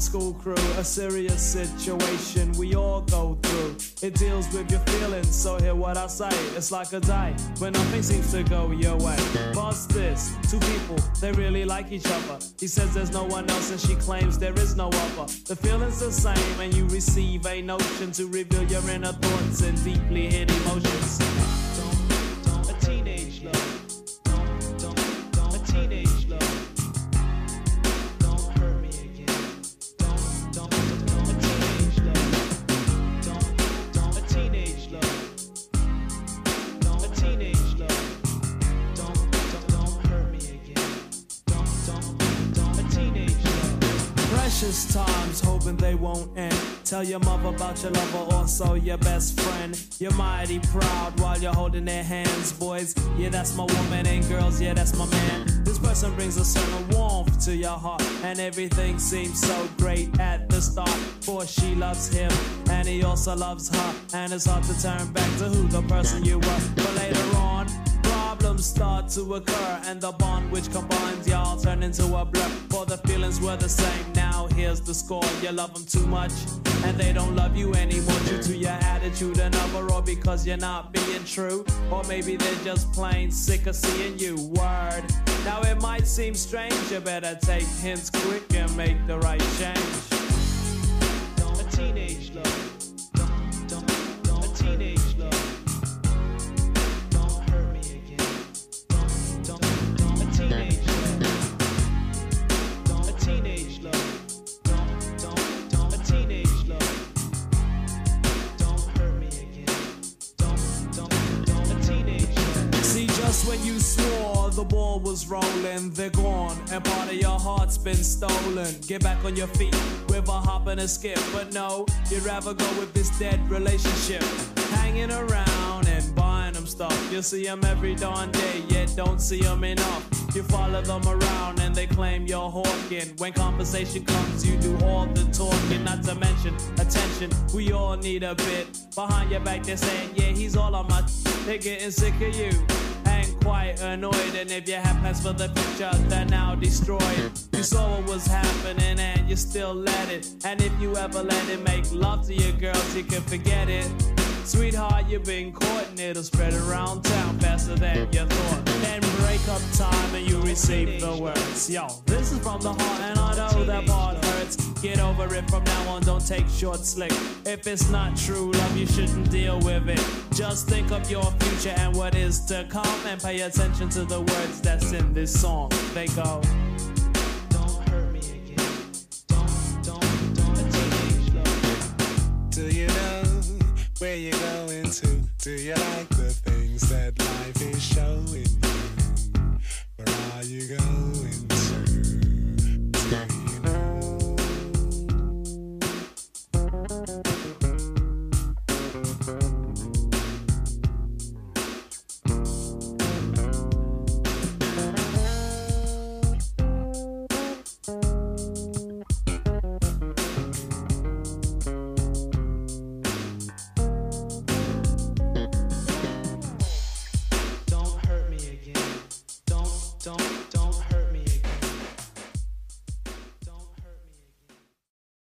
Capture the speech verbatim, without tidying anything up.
school crew, a serious situation we all go through. It deals with your feelings, so hear what I say. It's like a day when nothing seems to go your way. Bust this, two people, they really like each other. He says there's no one else and she claims there is no other. The feeling's the same and you receive a notion to reveal your inner thoughts and deeply hid emotions. A teenage love. A teenage love. Times hoping they won't end. Tell your mother about your lover, also your best friend. You're mighty proud while you're holding their hands. Boys, yeah, that's my woman, and girls, yeah, that's my man. This person brings a certain warmth to your heart, and everything seems so great at the start. For she loves him, and he also loves her, and it's hard to turn back to who the person you were. But later on, problems start to occur, and the bond which combines y'all turn into a blur. For the feelings were the same, now here's the score. You love them too much, and they don't love you anymore, due to your attitude another, or because you're not being true, or maybe they're just plain sick of seeing you. Word. Now it might seem strange, you better take hints quick and make the right change. A teenage love. A teenage love. When you swore the ball was rolling, they're gone, and part of your heart's been stolen. Get back on your feet with a hop and a skip, but no, you'd rather go with this dead relationship. Hanging around and buying them stuff, you see them every darn day, yet don't see them enough. You follow them around and they claim you're hawking. When conversation comes, you do all the talking. Not to mention attention, we all need a bit. Behind your back they're saying, yeah, he's all on my. They're getting sick of you and quite annoyed. And if you have plans for the future, they're now destroyed. You saw what was happening and you still let it. And if you ever let it make love to your girls, you can forget it. Sweetheart, you've been caught and it'll spread around town faster than you thought. Then break up time and you receive the words. Yo, this is from the heart and I know that part hurts. Get over it from now on, don't take short slick. If it's not true love, you shouldn't deal with it. Just think of your future and what is to come, and pay attention to the words that's in this song. They go, don't hurt me again. Don't, don't, don't. A teenage love. Do you know where you're going to? Do you like the things that life is showing you? Where are you going?